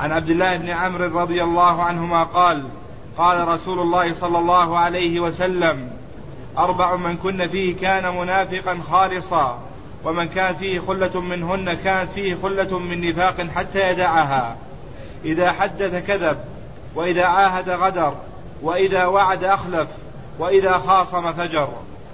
عن عبد الله بن عمرو رضي الله عنهما قال قال رسول الله صلى الله عليه وسلم 4 من كن فيه كان منافقا خالصا ومن كان فيه خلة منهن كانت فيه خلة من نفاق حتى يدعها إذا حدث كذب وإذا عاهد غدر وإذا وعد أخلف وإذا خاصم فجر.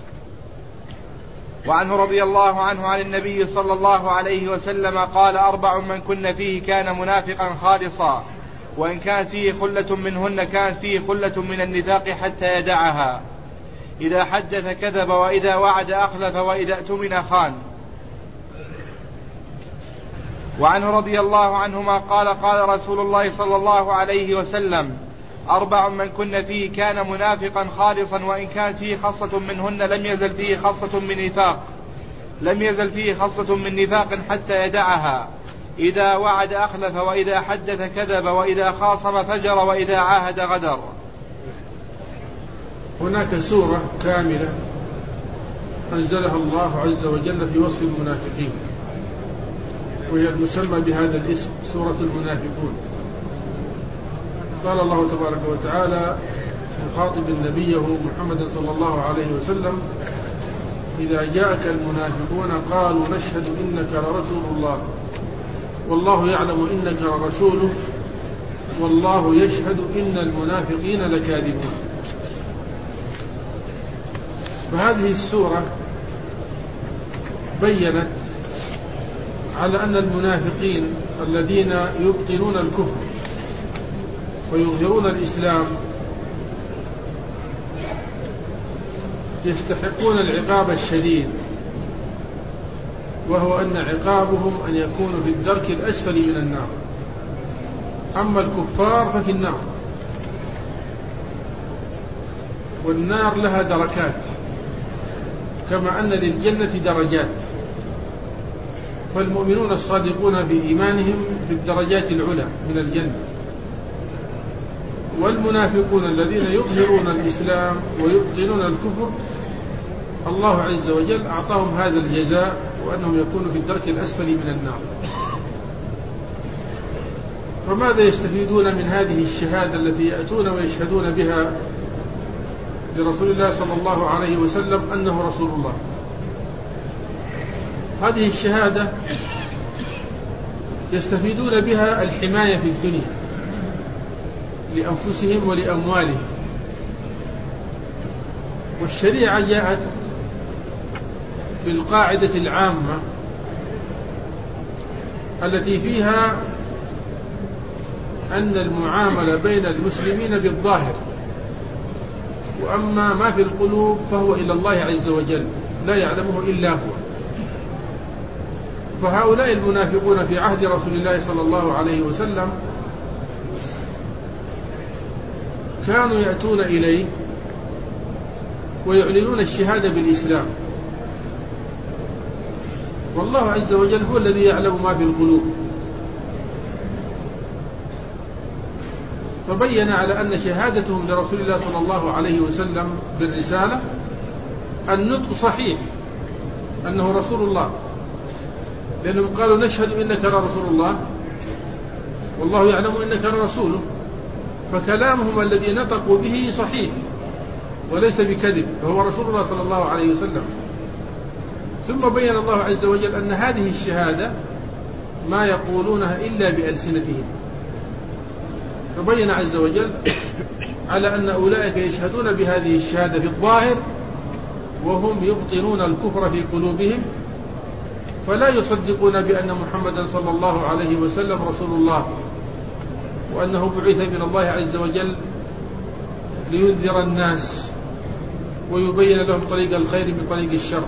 وعنه رضي الله عنه عن النبي صلى الله عليه وسلم قال 4 من كن فيه كان منافقا خالصا وإن كانت فيه خلة منهن كانت فيه خلة من النفاق حتى يدعها إذا حدث كذب وإذا وعد أخلف وإذا اؤتمن خان. وعنه رضي الله عنهما قال قال رسول الله صلى الله عليه وسلم 4 من كن فيه كان منافقا خالصا وإن كانت فيه خصلة منهن لم يزل فيه خصلة من نفاق حتى يدعها إذا وعد أخلف وإذا حدث كذب وإذا خاصم فجر وإذا عاهد غدر. هناك سورة كاملة أنزلها الله عز وجل في وصف المنافقين وهي المسمى بهذا الاسم سورة المنافقون. قال الله تبارك وتعالى مخاطب نبيه محمد صلى الله عليه وسلم إذا جاءك المنافقون قالوا نشهد إنك لرسول الله والله يعلم إنك لرسوله والله يشهد إن المنافقين لكاذبون. فهذه السورة بيّنت على أن المنافقين الذين يبطنون الكفر ويظهرون الإسلام يستحقون العقاب الشديد، وهو أن عقابهم أن يكونوا في الدرك الأسفل من النار، أما الكفار ففي النار. والنار لها دركات كما أن للجنة درجات، فالمؤمنون الصادقون بإيمانهم في الدرجات العلى من الجنة، والمنافقون الذين يظهرون الإسلام ويبطنون الكفر الله عز وجل أعطاهم هذا الجزاء وأنهم يكونوا في الدرك الأسفل من النار. فماذا يستفيدون من هذه الشهادة التي يأتون ويشهدون بها لرسول الله صلى الله عليه وسلم أنه رسول الله؟ هذه الشهادة يستفيدون بها الحماية في الدنيا لأنفسهم ولأموالهم. والشريعة جاءت بالقاعدة العامة التي فيها أن المعاملة بين المسلمين بالظاهر، وأما ما في القلوب فهو إلى الله عز وجل لا يعلمه إلا هو. فهؤلاء المنافقون في عهد رسول الله صلى الله عليه وسلم كانوا يأتون إليه ويعلنون الشهادة بالإسلام، والله عز وجل هو الذي يعلم ما في القلوب. فبين على أن شهادتهم لرسول الله صلى الله عليه وسلم بالرسالة النطق صحيح أنه رسول الله، لأنهم قالوا نشهد إنك لرسول الله والله يعلم إنك لرسوله، فكلامهم الذي نطقوا به صحيح وليس بكذب، فهو رسول الله صلى الله عليه وسلم. ثم بين الله عز وجل أن هذه الشهادة ما يقولونها إلا بألسنتهم، فبين عز وجل على أن أولئك يشهدون بهذه الشهادة في الظاهر وهم يبطنون الكفر في قلوبهم، فلا يصدقون بأن محمدا صلى الله عليه وسلم رسول الله وأنه بعث من الله عز وجل لينذر الناس ويبين لهم طريق الخير بطريق الشر،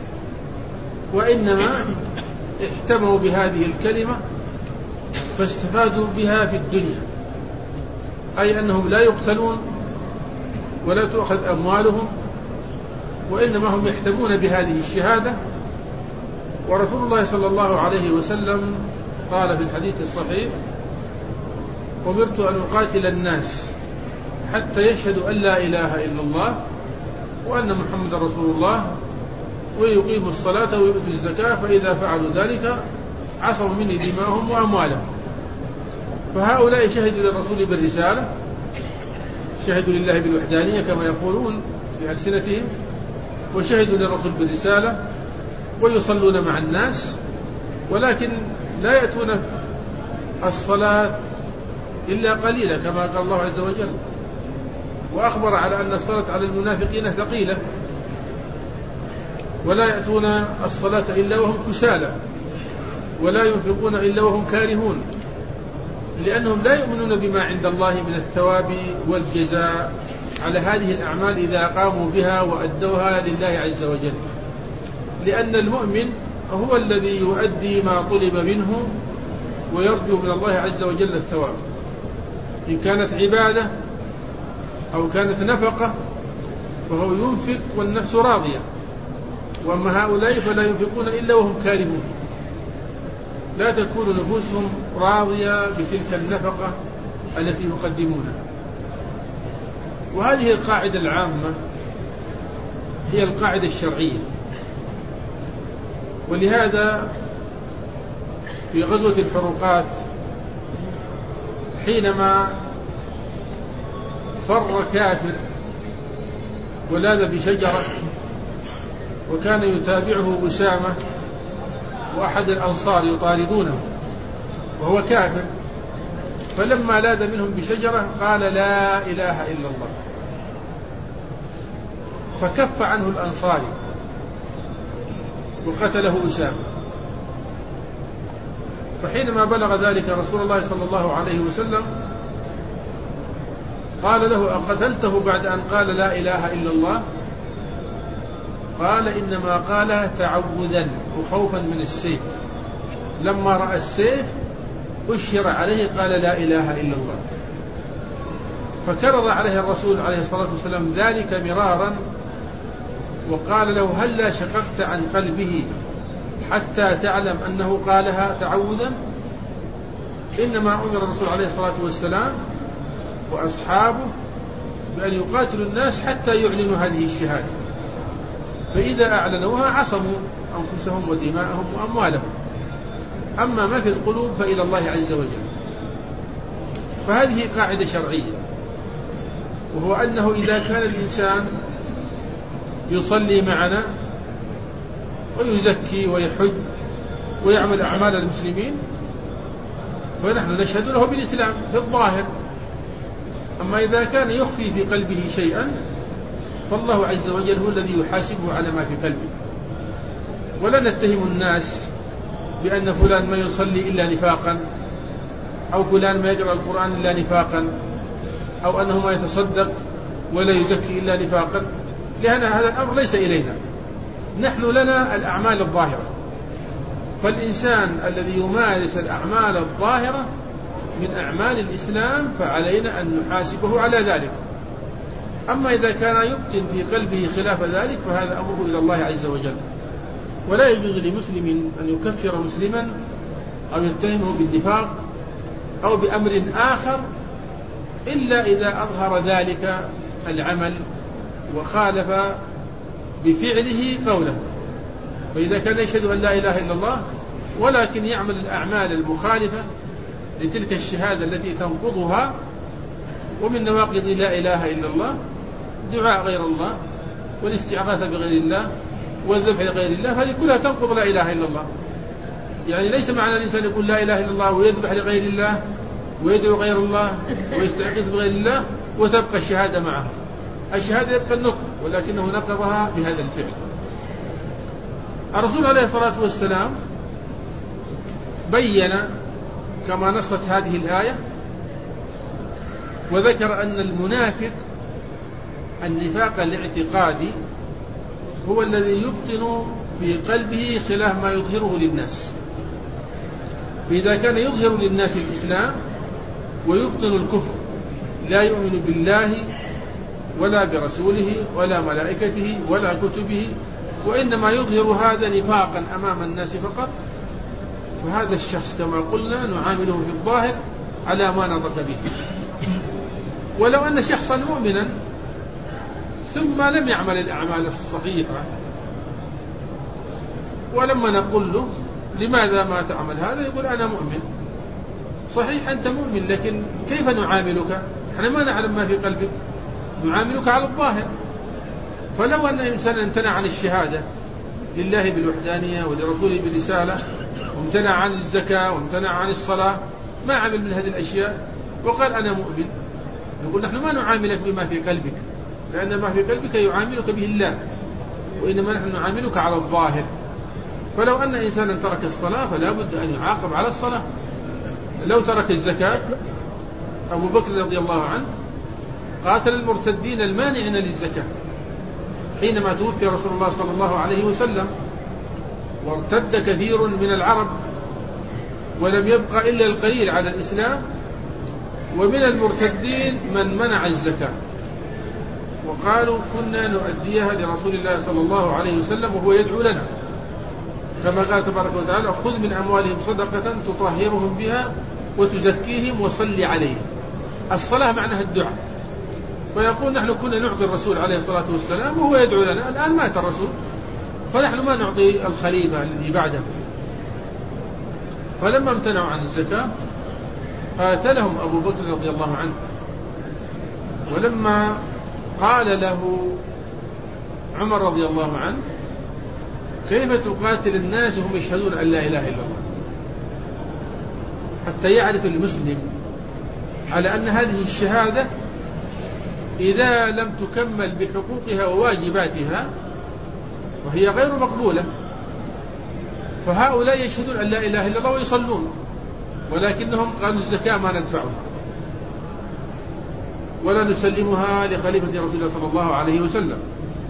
وإنما احتموا بهذه الكلمة فاستفادوا بها في الدنيا، أي أنهم لا يقتلون ولا تؤخذ أموالهم، وإنما هم يحتمون بهذه الشهادة. ورسول الله صلى الله عليه وسلم قال في الحديث الصحيح أمرت أن أقاتل الناس حتى يشهدوا أن لا إله إلا الله وأن محمد رسول الله ويقيموا الصلاة ويؤتوا الزكاة، فإذا فعلوا ذلك عصموا مني دماءهم وأموالهم. فهؤلاء شهدوا للرسول بالرسالة، شهدوا لله بالوحدانية كما يقولون بألسنتهم، وشهدوا للرسول بالرسالة ويصلون مع الناس، ولكن لا يأتون الصلاة إلا قليلا كما قال الله عز وجل، وأخبر على أن الصلاة على المنافقين ثقيلة، ولا يأتون الصلاة إلا وهم كسالى، ولا ينفقون إلا وهم كارهون، لأنهم لا يؤمنون بما عند الله من الثواب والجزاء على هذه الأعمال إذا قاموا بها وأدوها لله عز وجل، لأن المؤمن هو الذي يؤدي ما طلب منه ويرجو من الله عز وجل الثواب، إن كانت عبادة أو كانت نفقة فهو ينفق والنفس راضية، وأما هؤلاء فلا ينفقون إلا وهم كارهون، لا تكون نفوسهم راضية بتلك النفقة التي يقدمونها. وهذه القاعدة العامة هي القاعدة الشرعية، ولهذا في غزوة الفروقات حينما فر كافر ولاذ بشجرة وكان يتابعه أسامة وأحد الأنصار يطاردونه وهو كافر، فلما لاذ منهم بشجرة قال لا إله إلا الله، فكف عنه الأنصاري وقتله أسامة. فحينما بلغ ذلك رسول الله صلى الله عليه وسلم قال له أقتلته بعد أن قال لا إله إلا الله؟ قال إنما قالها تعوذا وخوفا من السيف، لما رأى السيف أشهر عليه قال لا إله إلا الله. فكرر عليه الرسول عليه الصلاة والسلام ذلك مرارا وقال له هلا شققت عن قلبه حتى تعلم أنه قالها تعوذا؟ إنما أمر الرسول عليه الصلاة والسلام وأصحابه بأن يقاتلوا الناس حتى يعلنوا هذه الشهادة، فإذا أعلنوها عصموا أنفسهم ودماءهم وأموالهم، أما ما في القلوب فإلى الله عز وجل. فهذه قاعدة شرعية، وهو أنه إذا كان الإنسان يصلي معنا ويزكي ويحج ويعمل أعمال المسلمين فنحن نشهد له بالإسلام في الظاهر، أما إذا كان يخفي في قلبه شيئا فالله عز وجل هو الذي يحاسبه على ما في قلبه. ولا نتهم الناس بأن فلان ما يصلي إلا نفاقا، أو فلان ما يقرأ القرآن إلا نفاقا، أو أنه ما يتصدق ولا يزكي إلا نفاقا، لأن هذا الأمر ليس إلينا، نحن لنا الأعمال الظاهرة، فالإنسان الذي يمارس الأعمال الظاهرة من أعمال الإسلام فعلينا أن نحاسبه على ذلك. أما إذا كان يبطن في قلبه خلاف ذلك فهذا أمره إلى الله عز وجل. ولا يجوز لمسلم أن يكفر مسلما أو يتهمه بالنفاق أو بأمر آخر إلا إذا أظهر ذلك العمل وخالف بفعله قوله. فإذا كان يشهد أن لا إله إلا الله ولكن يعمل الأعمال المخالفة لتلك الشهادة التي تنقضها، ومن نواقض لا إله إلا الله دعاء غير الله والاستعاذة بغير الله والذبح لغير الله، هذه كلها تنقض لا إله إلا الله. يعني ليس معنى الإنسان يقول لا إله إلا الله ويذبح لغير الله ويدعو غير الله ويستعيذ بغير الله وتبقى الشهادة معه، الشهادة يبقى النطق ولكنه نقضها بهذا الفعل. الرسول عليه الصلاة والسلام بين كما نصت هذه الآية وذكر أن المنافق النفاق الاعتقادي هو الذي يبطن في قلبه خلاف ما يظهره للناس، فإذا كان يظهر للناس الإسلام ويبطن الكفر لا يؤمن بالله ولا برسوله ولا ملائكته ولا كتبه وإنما يظهر هذا نفاقا أمام الناس فقط، فهذا الشخص كما قلنا نعامله في الظاهر على ما نطق به. ولو أن شخصا مؤمنا ثم لم يعمل الأعمال الصحيحة ولما نقول له لماذا ما تعمل هذا يقول أنا مؤمن صحيح أنت مؤمن، لكن كيف نعاملك؟ احنا ما نعلم ما في قلبك، نعاملك على الظاهر. فلو أن إنسان امتنع عن الشهادة لله بالوحدانية ولرسوله بالرسالة، وامتنع عن الزكاة وامتنع عن الصلاة، ما عمل من هذه الأشياء وقال أنا مؤمن، نقول نحن ما نعاملك بما في قلبك، لأن ما في قلبك يعاملك به الله، وإنما نحن نعاملك على الظاهر. فلو أن إنسانا ترك الصلاة فلا بد أن يعاقب على الصلاة. لو ترك الزكاة، أبو بكر رضي الله عنه قاتل المرتدين المانعين للزكاة حينما توفي رسول الله صلى الله عليه وسلم، وارتد كثير من العرب ولم يبقى إلا القليل على الإسلام، ومن المرتدين من منع الزكاة وقالوا كنا نؤديها لرسول الله صلى الله عليه وسلم وهو يدعو لنا، كما قال تبارك وتعالى خذ من أموالهم صدقة تطهرهم بها وتزكيهم وصل عليهم. الصلاة معناها الدعاء، فيقول نحن كنا نعطي الرسول عليه الصلاة والسلام وهو يدعو لنا، الآن مات الرسول فنحن ما نعطي الخليفة الذي بعده. فلما امتنعوا عن الزكاة قاتلهم أبو بكر رضي الله عنه، ولما قال له عمر رضي الله عنه كيف تقاتل الناس وهم يشهدون أن لا إله إلا الله، حتى يعرف المسلم على أن هذه الشهادة إذا لم تكمل بحقوقها وواجباتها وهي غير مقبولة. فهؤلاء يشهدون أن لا إله إلا الله ويصلون، ولكنهم قالوا الزكاة ما ندفعها ولا نسلمها لخليفة رسول الله صلى الله عليه وسلم،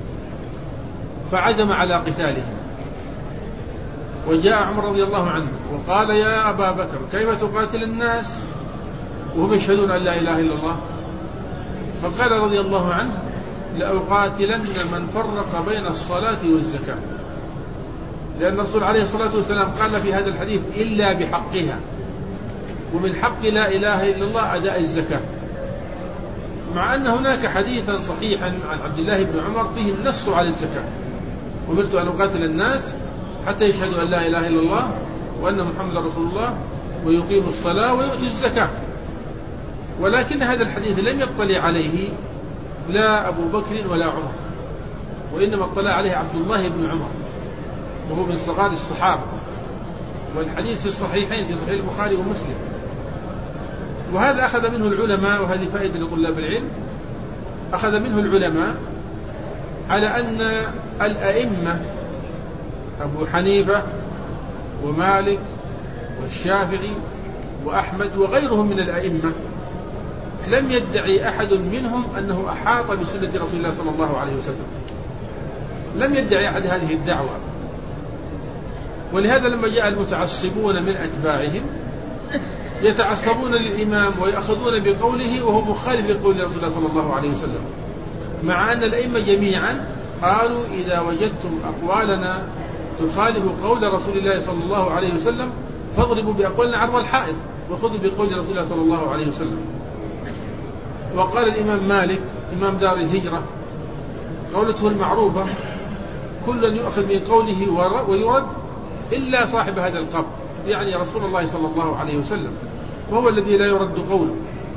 فعزم على قتالهم. وجاء عمر رضي الله عنه وقال يا أبا بكر كيف تقاتل الناس وهم يشهدون أن لا إله إلا الله؟ فقال رضي الله عنه لأقاتلن من فرق بين الصلاة والزكاة، لأن الرسول عليه الصلاة والسلام قال في هذا الحديث إلا بحقها، ومن حق لا إله إلا الله أداء الزكاة، مع أن هناك حديثا صحيحا عن عبد الله بن عمر فيه النص على الزكاة، أمرت أن أقاتل الناس حتى يشهدوا أن لا إله إلا الله وأن محمد رسول الله ويقيموا الصلاة ويؤتوا الزكاة. ولكن هذا الحديث لم يطلع عليه لا أبو بكر ولا عمر، وإنما اطلع عليه عبد الله بن عمر وهو من صغار الصحابة، والحديث في الصحيحين في صحيح البخاري ومسلم. وهذا أخذ منه العلماء، وهذه فائدة لطلاب العلم، أخذ منه العلماء على أن الأئمة أبو حنيفة ومالك والشافعي وأحمد وغيرهم من الأئمة لم يدعي أحد منهم أنه أحاط بسنة رسول الله صلى الله عليه وسلم، لم يدعي أحد هذه الدعوة. ولهذا لما جاء المتعصبون من أتباعهم يتعصبون للإمام ويأخذون بقوله وهو مخالف لقول رسول الله صلى الله عليه وسلم، مع أن الأئمة جميعا قالوا إذا وجدتم أقوالنا تخالف قول رسول الله صلى الله عليه وسلم فاضربوا بأقوالنا عرض الحائط وخذوا بقول رسول الله صلى الله عليه وسلم. وقال الإمام مالك إمام دار الهجرة قولته المعروفة كل يؤخذ من قوله ويرد إلا صاحب هذا القبر، يعني رسول الله صلى الله عليه وسلم، وهو الذي لا يرد قوله.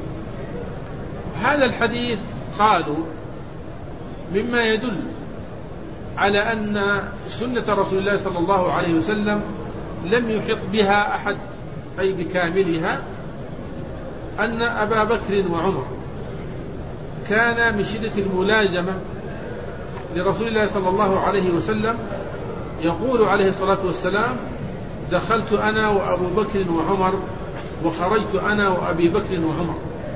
هذا الحديث قالوا مما يدل على أن سنة رسول الله صلى الله عليه وسلم لم يحط بها أحد أي بكاملها، أن أبا بكر وعمر كان من شدة الملازمة لرسول الله صلى الله عليه وسلم يقول عليه الصلاة والسلام دخلت أنا وأبو بكر وعمر وخرجت أنا وأبي بكر وعمر.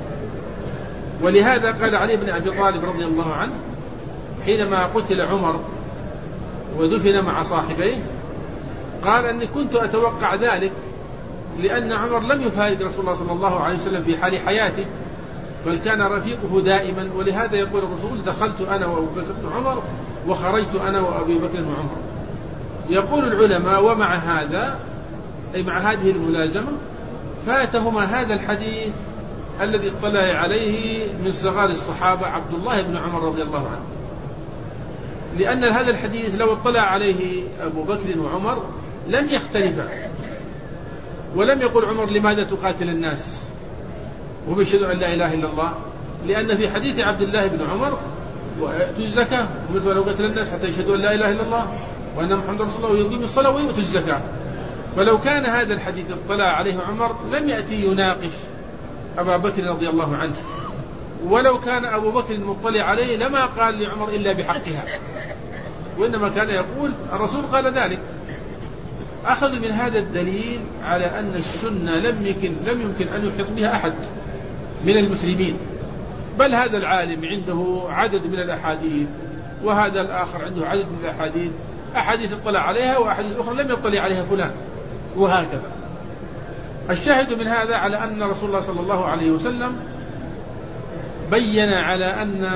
ولهذا قال علي بن أبي طالب رضي الله عنه حينما قتل عمر ودفن مع صاحبيه قال أني كنت أتوقع ذلك، لأن عمر لم يفارق رسول الله صلى الله عليه وسلم في حال حياته، بل كان رفيقه دائما. ولهذا يقول الرسول دخلت أنا وأبو بكر وعمر وخرجت أنا وأبي بكر وعمر. يقول العلماء ومع هذا أي مع هذه الملازمة فاتهما هذا الحديث الذي اطلع عليه من صغار الصحابة عبد الله بن عمر رضي الله عنه، لأن هذا الحديث لو اطلع عليه أبو بكر وعمر لم يختلفا ولم يقل عمر لماذا تقاتل الناس وهم يشهدون أن لا إله إلا الله، لأن في حديث عبد الله بن عمر ويؤتوا الزكاة ومثل لو قتل الناس حتى يشهدوا أن لا إله إلا الله وأن محمد رسول الله ويقيم الصلاة ويؤتوا الزكاة. فلو كان هذا الحديث اطلع عليه عمر لم يأتي يناقش أبا بكر رضي الله عنه، ولو كان أبو بكر مطلع عليه لما قال لعمر إلا بحقها، وإنما كان يقول الرسول قال ذلك. أخذوا من هذا الدليل على أن السنة لم يمكن أن يحيط بها أحد من المسلمين، بل هذا العالم عنده عدد من الأحاديث وهذا الآخر عنده عدد من الأحاديث، أحاديث اطلع عليها وأحاديث أخرى لم يطلع عليها فلان، وهكذا. الشاهد من هذا على أن رسول الله صلى الله عليه وسلم بين على أن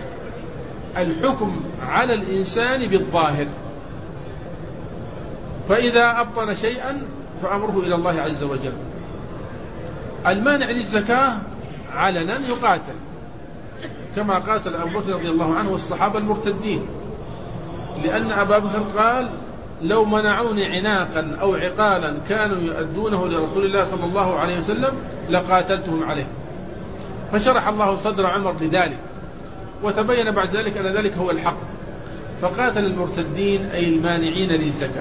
الحكم على الإنسان بالظاهر، فإذا أبطل شيئا فأمره إلى الله عز وجل. المانع للزكاة علنا يقاتل كما قاتل أبو بكر رضي الله عنه والصحابة المرتدين، لأن أبا بكر قال لو منعوني عناقا أو عقالا كانوا يؤدونه لرسول الله صلى الله عليه وسلم لقاتلتهم عليه، فشرح الله صدر عمر لذلك، وتبين بعد ذلك أن ذلك هو الحق، فقاتل المرتدين أي المانعين للزكاة.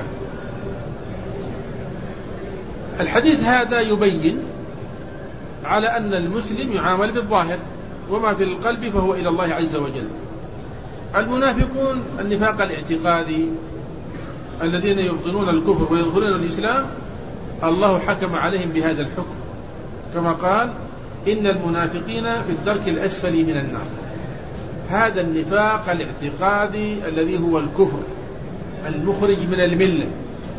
الحديث هذا يبين على أن المسلم يعامل بالظاهر، وما في القلب فهو إلى الله عز وجل. المنافقون النفاق الاعتقادي الذين يبطنون الكفر ويدخلون الإسلام الله حكم عليهم بهذا الحكم، كما قال إن المنافقين في الدرك الأسفل من النار. هذا النفاق الاعتقادي الذي هو الكفر المخرج من الملة،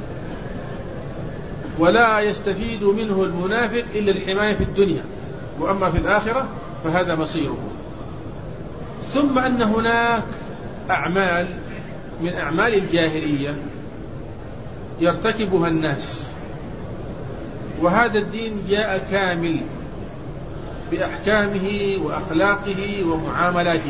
ولا يستفيد منه المنافق إلا الحماية في الدنيا، وأما في الآخرة فهذا مصيره. ثم أن هناك أعمال من أعمال الجاهلية يرتكبها الناس، وهذا الدين جاء كامل بأحكامه وأخلاقه ومعاملاته.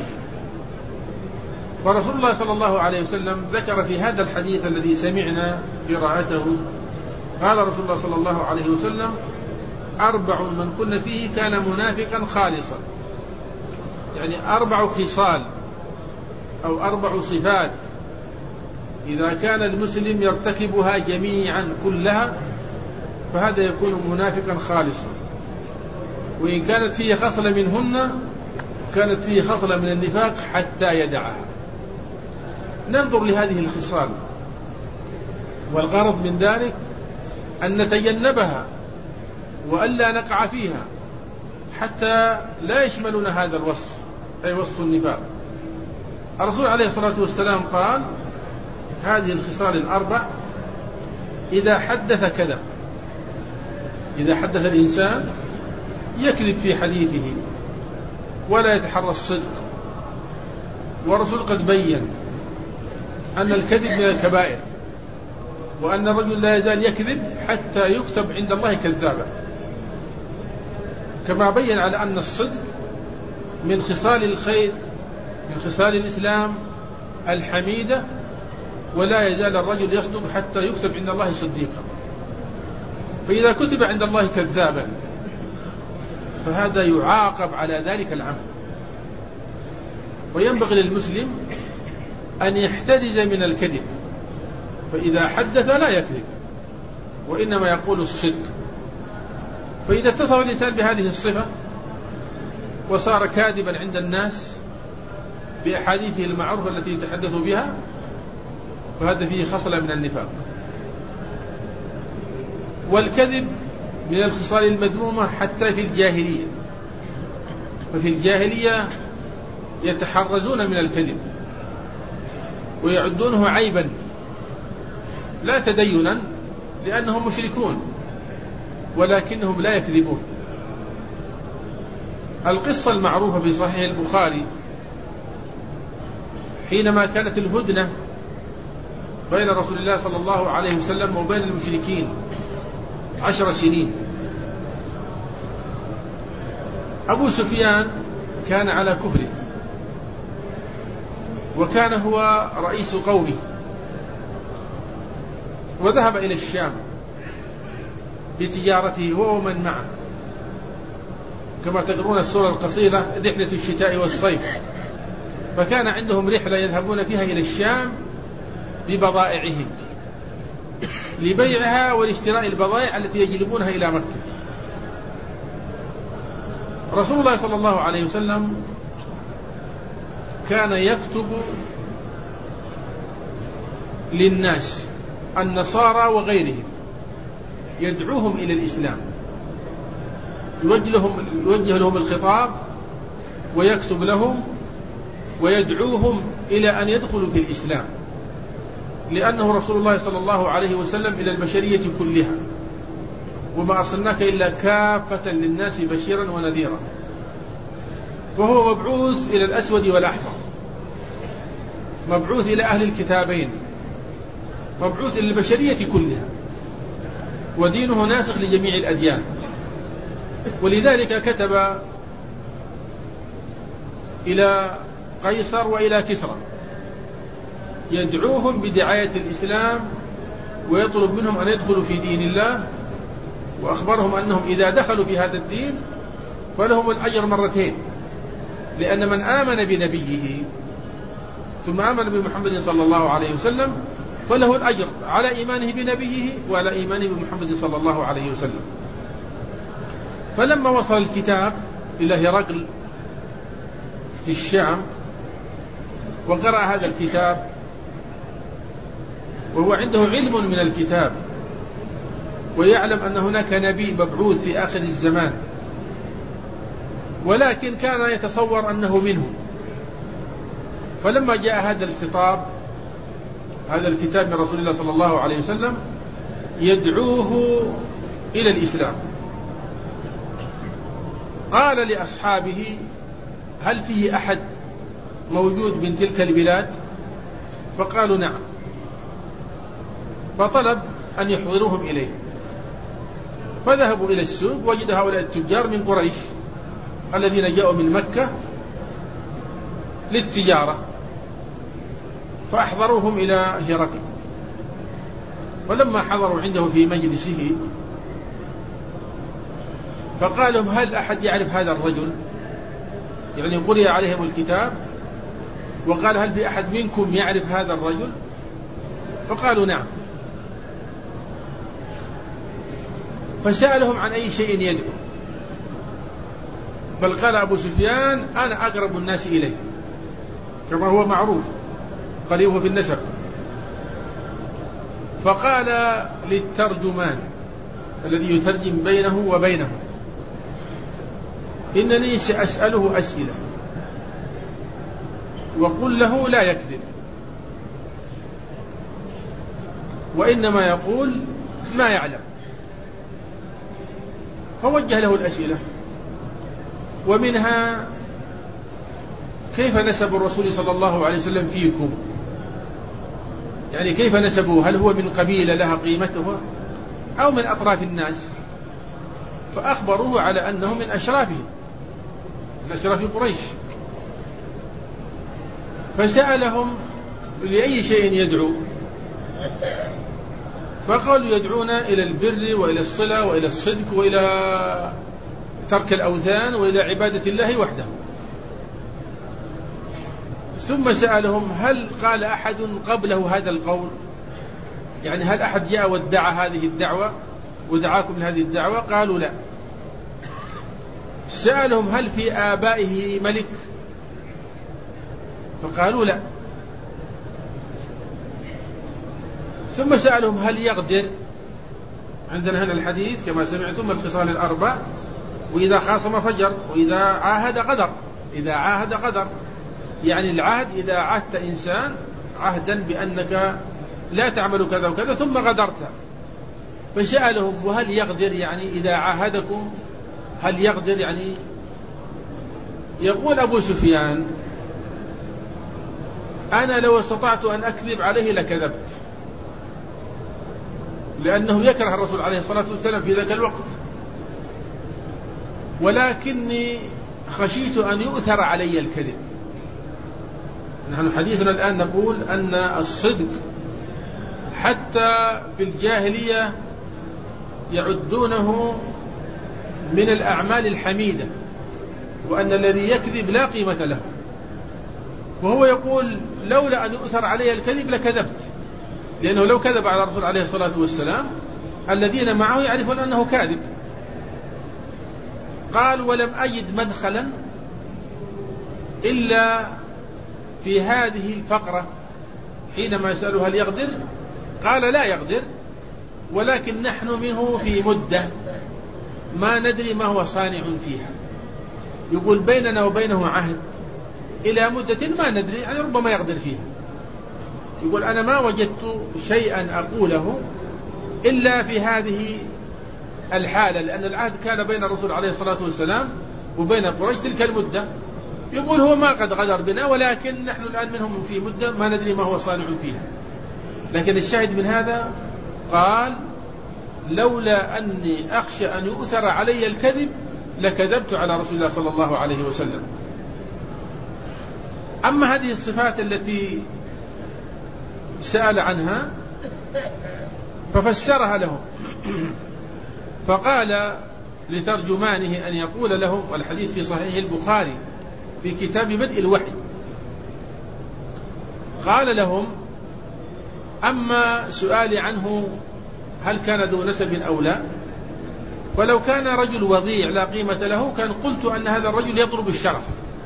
فرسول الله صلى الله عليه وسلم ذكر في هذا الحديث الذي سمعنا قراءته، قال رسول الله صلى الله عليه وسلم 4 من كن فيه كان منافقا خالصا، يعني 4 خصال أو 4 صفات إذا كان المسلم يرتكبها جميعا كلها فهذا يكون منافقا خالصا، وإن كانت فيه خصلة منهن كانت فيه خصلة من النفاق حتى يدعها. ننظر لهذه الخصال، والغرض من ذلك أن نتجنبها وألا نقع فيها حتى لا يشملنا هذا الوصف، أي وصف النفاق. الرسول عليه الصلاة والسلام قال هذه الخصال 4 إذا حدث كذب، إذا حدث الإنسان يكذب في حديثه ولا يتحرى الصدق، والرسول قد بين أن الكذب من الكبائر، وأن الرجل لا يزال يكذب حتى يكتب عند الله كذابا، كما بين على أن الصدق من خصال الخير، من خصال الإسلام الحميدة، ولا يزال الرجل يصدق حتى يكتب عند الله صديقا. فإذا كتب عند الله كذابا فهذا يعاقب على ذلك العمل. وينبغي للمسلم أن يحترز من الكذب، فإذا حدث لا يكذب وإنما يقول الصدق. فإذا اتصف الإنسان بهذه الصفة وصار كاذبا عند الناس بأحاديثه المعروفة التي يتحدث بها فهذا فيه خصلة من النفاق. والكذب من الخصال المذمومة حتى في الجاهلية، ففي الجاهلية يتحرزون من الكذب ويعدونه عيبا لا تدينا لأنهم مشركون، ولكنهم لا يكذبون. القصة المعروفة في صحيح البخاري حينما كانت الهدنة بين رسول الله صلى الله عليه وسلم وبين المشركين 10 سنين. أبو سفيان كان على كفره، وكان هو رئيس قومه، وذهب إلى الشام بتجارته هو ومن معه، كما تقرون السورة القصيرة رحلة الشتاء والصيف، فكان عندهم رحلة يذهبون فيها إلى الشام ببضائعهم لبيعها ولاشتراء البضائع التي يجلبونها إلى مكة. رسول الله صلى الله عليه وسلم كان يكتب للناس النصارى وغيرهم يدعوهم إلى الإسلام، يوجه لهم الخطاب ويكتب لهم ويدعوهم إلى أن يدخلوا في الإسلام، لأنه رسول الله صلى الله عليه وسلم إلى البشرية كلها، وما أرسلناك إلا كافة للناس بشيرا ونذيرا، وهو مبعوث إلى الأسود والأحمر، مبعوث إلى أهل الكتابين، مبعوث إلى البشرية كلها، ودينه ناسخ لجميع الأديان. ولذلك كتب إلى قيصر وإلى كسرى يدعوهم بدعاية الإسلام ويطلب منهم أن يدخلوا في دين الله، وأخبرهم أنهم إذا دخلوا في هذا الدين فلهم الأجر مرتين، لأن من آمن بنبيه ثم آمن بمحمد صلى الله عليه وسلم فله الأجر على إيمانه بنبيه وعلى إيمانه بمحمد صلى الله عليه وسلم. فلما وصل الكتاب إلى هرقل في الشام وقرأ هذا الكتاب وهو عنده علم من الكتاب ويعلم أن هناك نبي مبعوث في آخر الزمان، ولكن كان يتصور أنه منه، فلما جاء هذا الخطاب هذا الكتاب من رسول الله صلى الله عليه وسلم يدعوه إلى الإسلام، قال لأصحابه: هل فيه أحد موجود من تلك البلاد؟ فقالوا: نعم. فطلب أن يحضروهم إليه، فذهبوا إلى السوق، وجد هؤلاء التجار من قريش الذين جاءوا من مكة للتجارة، فأحضروهم إلى هرقل. ولما حضروا عنده في مجلسه فقال لهم: هل أحد يعرف هذا الرجل؟ يعني قرئ عليهم الكتاب وقال: هل في أحد منكم يعرف هذا الرجل؟ فقالوا: نعم. فسألهم عن أي شيء يدعو، بل قال أبو سفيان: أنا أقرب الناس إليه، كما هو معروف قريبه في النسب. فقال للترجمان الذي يترجم بينه وبينه: إنني سأسأله أسئلة وقل له لا يكذب، وإنما يقول ما يعلم. فوجه له الأسئلة، ومنها: كيف نسب الرسول صلى الله عليه وسلم فيكم؟ يعني كيف نسبه؟ هل هو من قبيلة لها قيمتها أو من أطراف الناس؟ فأخبروه على أنه من أشرافهم، من أشراف قريش. فسألهم: لأي شيء يدعو؟ فقالوا: يدعون إلى البر وإلى الصلة وإلى الصدق وإلى ترك الأوثان وإلى عبادة الله وحده. ثم سألهم: هل قال أحد قبله هذا القول؟ يعني هل أحد جاء وادعى هذه الدعوة ودعاكم لهذه الدعوة؟ قالوا: لا. سألهم: هل في آبائه ملك؟ فقالوا: لا. ثم سألهم: هل يغدر؟ عندنا هنا الحديث كما سمعتم الخصال الأربع: وإذا خاصم فجر، وإذا عاهد غدر. إذا عاهد غدر، يعني العهد إذا عاهدت إنسان عهدا بأنك لا تعمل كذا وكذا ثم غدرت. فسألهم: وهل يغدر؟ يعني إذا عاهدكم هل يغدر؟ يعني يقول أبو سفيان: أنا لو استطعت أن أكذب عليه لكذبت، لأنه يكره الرسول عليه الصلاة والسلام في ذاك الوقت، ولكني خشيت أن يؤثر علي الكذب. نحن حديثنا الآن نقول أن الصدق حتى في الجاهلية يعدونه من الأعمال الحميدة، وأن الذي يكذب لا قيمة له. وهو يقول لولا أن يؤثر علي الكذب لكذبت، لأنه لو كذب على الرسول عليه الصلاة والسلام الذين معه يعرفون أنه كاذب. قال ولم أجد مدخلا إلا في هذه الفقرة حينما يسأله هل يقدر، قال لا يقدر، ولكن نحن منه في مدة ما ندري ما هو صانع فيها. يقول بيننا وبينه عهد إلى مدة ما ندري، يعني ربما يقدر فيها. يقول أنا ما وجدت شيئا أقوله إلا في هذه الحالة، لأن العهد كان بين الرسول عليه الصلاة والسلام وبين قريش تلك المدة. يقول هو ما قد غدر بنا، ولكن نحن الآن منهم في مدة ما ندري ما هو صانع فيها. لكن الشاهد من هذا قال لولا أني أخشى أن يؤثر علي الكذب لكذبت على رسول الله صلى الله عليه وسلم. أما هذه الصفات التي سأل عنها ففسرها لهم، فقال لترجمانه أن يقول لهم، والحديث في صحيح البخاري في كتاب بدء الوحي، قال لهم أما سؤالي عنه هل كان ذو نسب أو لا، ولو كان رجل وضيع لا قيمة له كان قلت أن هذا الرجل يطلب الشرف،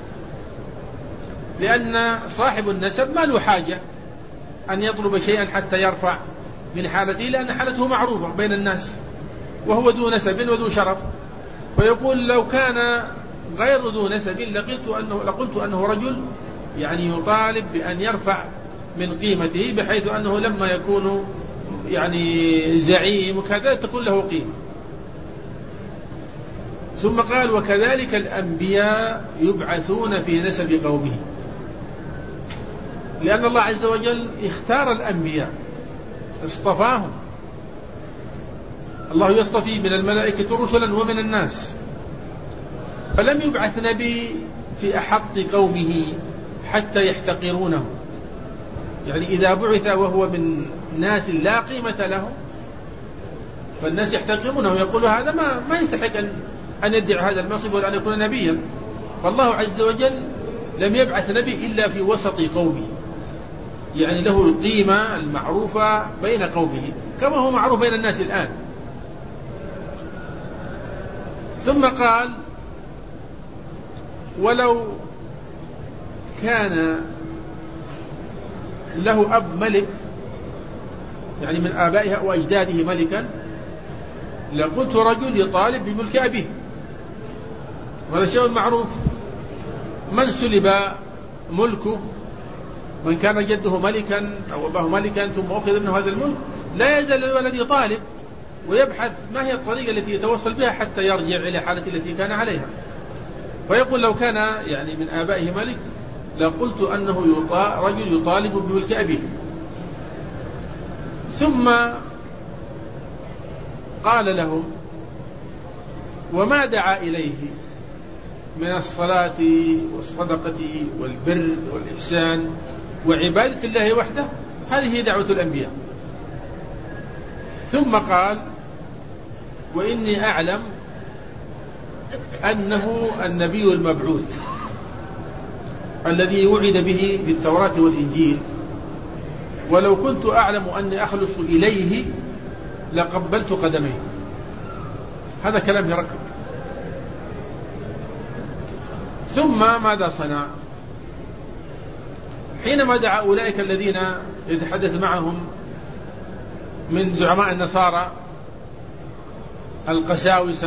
لأن صاحب النسب ما له حاجة أن يطلب شيئا حتى يرفع من حالته، لأن حالته معروفة بين الناس وهو ذو نسب وذو شرف. فيقول لو كان غير ذو نسب لقلت أنه رجل يعني يطالب بأن يرفع من قيمته، بحيث أنه لما يكون يعني زعيم وكذا تكون له قيمة. ثم قال وكذلك الأنبياء يبعثون في نسب قومه، لأن الله عز وجل اختار الأنبياء اصطفاهم. الله يصطفي من الملائكة رسلا ومن الناس، فلم يبعث نبي في أحط قومه حتى يحتقرونه. يعني إذا بعث وهو من ناس لا قيمة له فالناس يحتقرونه ويقول هذا ما يستحق أن يدعي هذا المنصب ولا أن يكون نبيا. فالله عز وجل لم يبعث نبي إلا في وسط قومه، يعني له القيمة المعروفة بين قومه كما هو معروف بين الناس الآن. ثم قال ولو كان له أب ملك، يعني من آبائها وأجداده ملكا، لقلت رجل يطالب بملك أبيه، وهذا شيء معروف. من سلب ملكه، من كان جده ملكا أو أباه ملكا ثم أخذ منه هذا الملك، لا يزال الولد يطالب ويبحث ما هي الطريقة التي يتوصل بها حتى يرجع إلى حالته التي كان عليها. فيقول لو كان يعني من آبائه ملك لقلت أنه رجل يطالب بملك أبيه. ثم قال لهم وما دعا إليه من الصلاة والصدقة والبر والإحسان وعبادة الله وحده، هذه دعوة الأنبياء. ثم قال وإني أعلم أنه النبي المبعوث الذي وعد به في التوراة والإنجيل، ولو كنت أعلم أني أخلص إليه لقبلت قدميه. هذا كلام هرقل. ثم ماذا صنع؟ حينما دعا أولئك الذين يتحدث معهم من زعماء النصارى القساوسة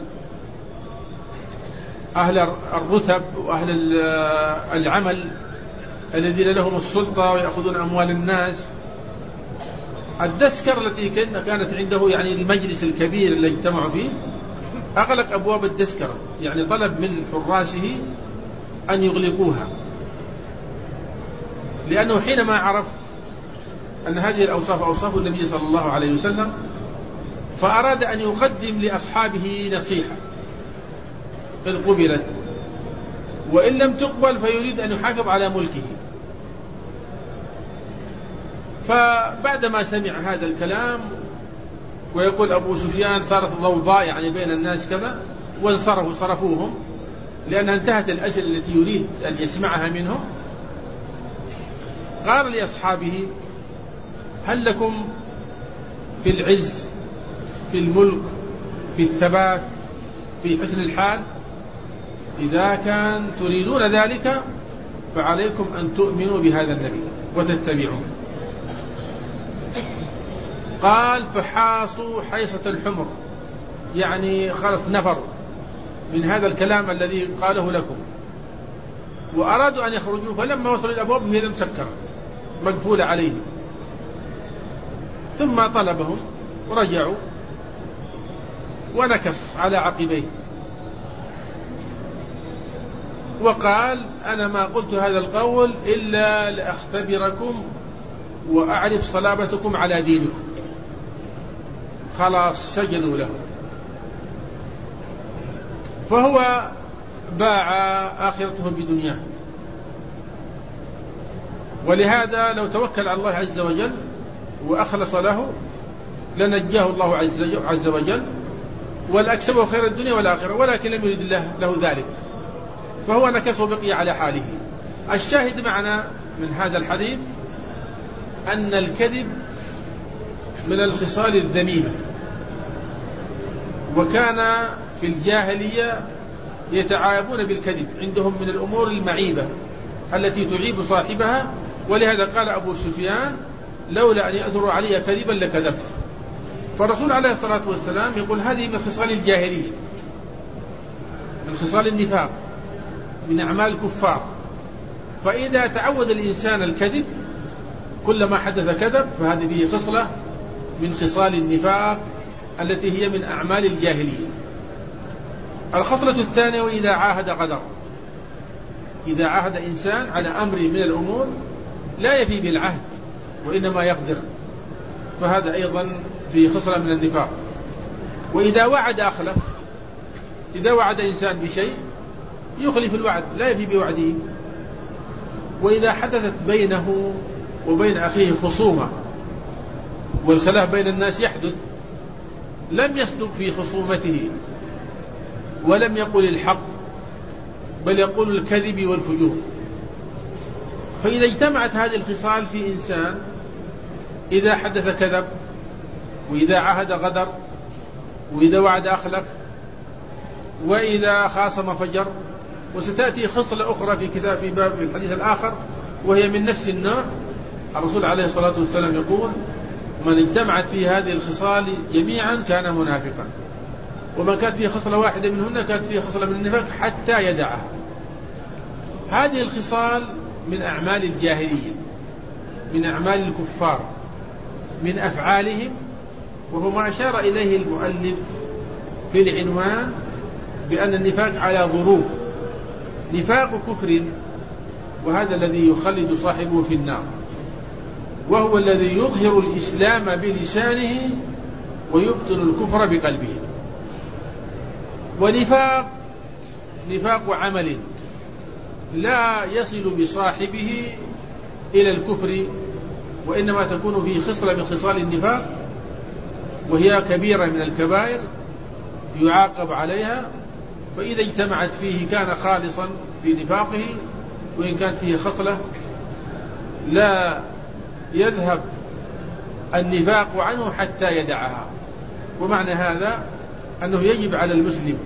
أهل الرتب وأهل العمل الذين لهم السلطة ويأخذون أموال الناس، الدسكر التي كانت عنده، يعني المجلس الكبير الذي اجتمعوا فيه، أغلق أبواب الدسكر، يعني طلب من حراسه أن يغلقوها، لأنه حينما عرف أن هذه الأوصاف أوصاف النبي صلى الله عليه وسلم فأراد أن يقدم لأصحابه نصيحة إن قبلت، وإن لم تقبل فيريد أن يحافظ على ملكه. فبعدما سمع هذا الكلام ويقول أبو سفيان صارت ضوضاء يعني بين الناس كذا، صرفوهم لأنها انتهت الأجل التي يريد أن يسمعها منهم. قال لأصحابه: هل لكم في العز، في الملك، في الثبات، في حسن الحال؟ إذا كان تريدون ذلك فعليكم أن تؤمنوا بهذا النبي وتتبعوه. قال: فحاصوا حيصة الحمر، يعني خلص نفر من هذا الكلام الذي قاله لكم، وأرادوا أن يخرجوا، فلما وصلوا الأبواب هي مسكرة مقفولة عليهم، ثم طلبهم ورجعوا ونكص على عقبيه وقال: أنا ما قلت هذا القول إلا لأختبركم وأعرف صلابتكم على دينكم. خلاص سجدوا له. فهو باع آخرته بدنياه، ولهذا لو توكل على الله عز وجل وأخلص له لنجاه الله عز وجل ولأكسبه خير الدنيا والآخرة، ولكن لم يريد الله له ذلك، فهو نكس وبقي على حاله. الشاهد معنا من هذا الحديث أن الكذب من الخصال الذميمة، وكان في الجاهلية يتعايبون بالكذب، عندهم من الأمور المعيبة التي تعيب صاحبها. ولهذا قال أبو سفيان: لولا أن يأثروا علي كذبا لكذبت. فالرسول عليه الصلاة والسلام يقول هذه من خصال الجاهلية، من خصال النفاق، من أعمال الكفار. فإذا تعود الإنسان الكذب كلما حدث كذب، فهذه فيه خصلة من خصال النفاق التي هي من أعمال الجاهلية. الخصلة الثانية: وإذا عاهد غدر. إذا عاهد إنسان على أمر من الأمور لا يفي بالعهد وإنما يقدر، فهذا أيضا في خصلة من النفاق. وإذا وعد أخلف. إذا وعد إنسان بشيء يخلف الوعد، لا يفي بوعده. وإذا حدثت بينه وبين أخيه خصومة، والخلاف بين الناس يحدث، لم يصدق في خصومته ولم يقل الحق، بل يقول الكذب والفجور. فإذا اجتمعت هذه الخصال في إنسان، إذا حدث كذب، وإذا عاهد غدر، وإذا وعد أخلف، وإذا خاصم فجر. وستأتي خصلة أخرى في باب الحديث الآخر وهي من نفس النوع. الرسول عليه الصلاة والسلام يقول: من اجتمعت في هذه الخصال جميعا كان منافقا، ومن كانت فيه خصلة واحدة منهن كانت فيه خصلة من النفاق حتى يدعها. هذه الخصال من أعمال الجاهلية، من أعمال الكفار، من أفعالهم، وهو ما أشار إليه المؤلف في العنوان بأن النفاق على ضروب: نفاق كفر، وهذا الذي يخلد صاحبه في النار، وهو الذي يظهر الإسلام بلسانه ويبطن الكفر بقلبه. ونفاق عمل لا يصل بصاحبه إلى الكفر، وإنما تكون فيه خصلة من خصال النفاق، وهي كبيرة من الكبائر يعاقب عليها. فإذا اجتمعت فيه كان خالصا في نفاقه، وإن كانت فيه خصلة لا يذهب النفاق عنه حتى يدعها. ومعنى هذا أنه يجب على المسلم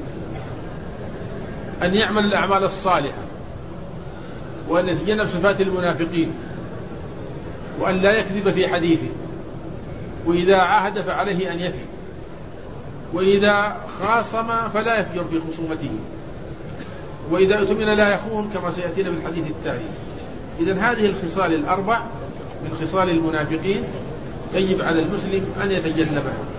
أن يعمل الأعمال الصالحة، وأن يتجنب صفات المنافقين، وأن لا يكذب في حديثه، وإذا عاهد فعليه أن يفي، وإذا خاصم فلا يفجر في خصومته، وإذا اؤتمن لا يخون، كما سيأتينا في الحديث التالي. إذن هذه الخصال الأربع من خصال المنافقين يجب على المسلم أن يتجنبها.